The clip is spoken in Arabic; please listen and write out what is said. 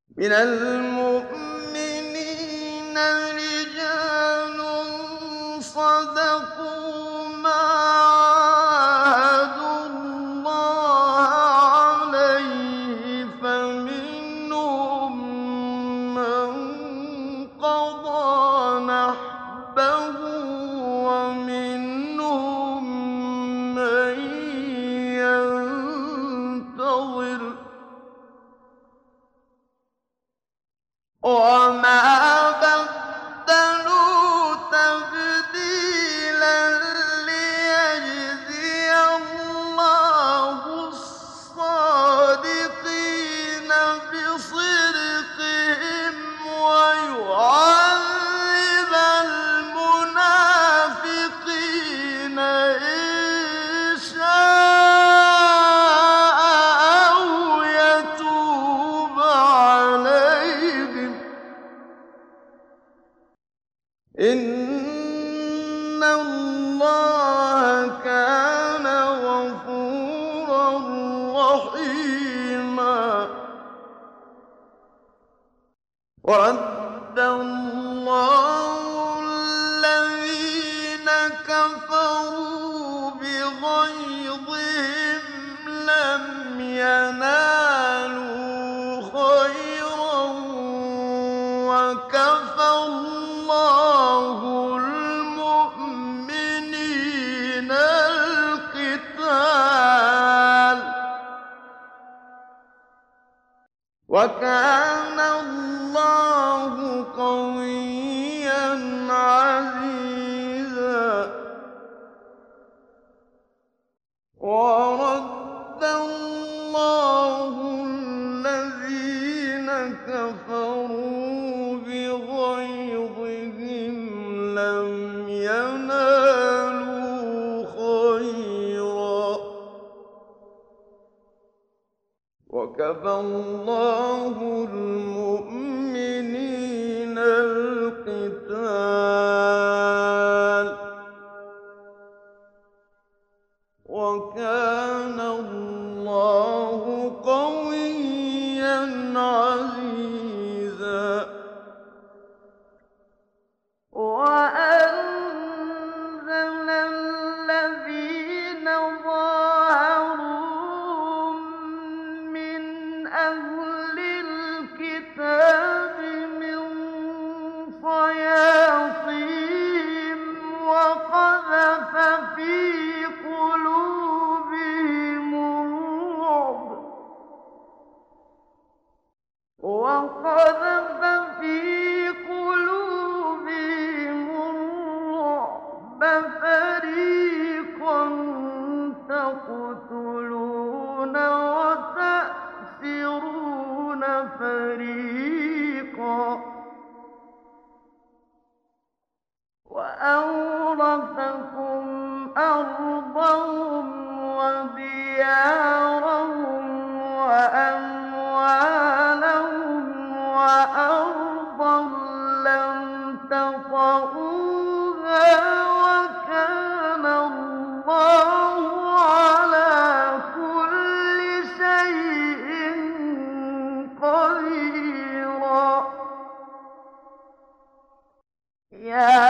من المؤمنين رجال صدقوا ما عاهدوا الله عليه فمنهم من قضى نحبه ومنهم من ينتظر وما بدلوا تبديلا ليجزي الله الصادقين بصدقهم ويعذب المنافقين إن شاء أو يتوب عليهم إن الله كان غفورا رحيما ورد الله الذين كفروا بغيظهم لم ينالوا خيرا وكفى الله المؤمنين القتال وكان الله قويا عزيزا ورد الله الذين كفروا بغيظهم لم ينالوا خيرا وكفى الله المؤمنين القتال وكان الله قويا عزيزا وأنزل الذين ظاهروهم من أهل الكتاب من صياصيهم وقذف في قلوبهم الرعب فريقا تقتلون وتأسرون فريقا وأورثكم أرضهم وديارهم وأموالهم وأرضا لم تطئوها وكان الله على كل شيء قديرا.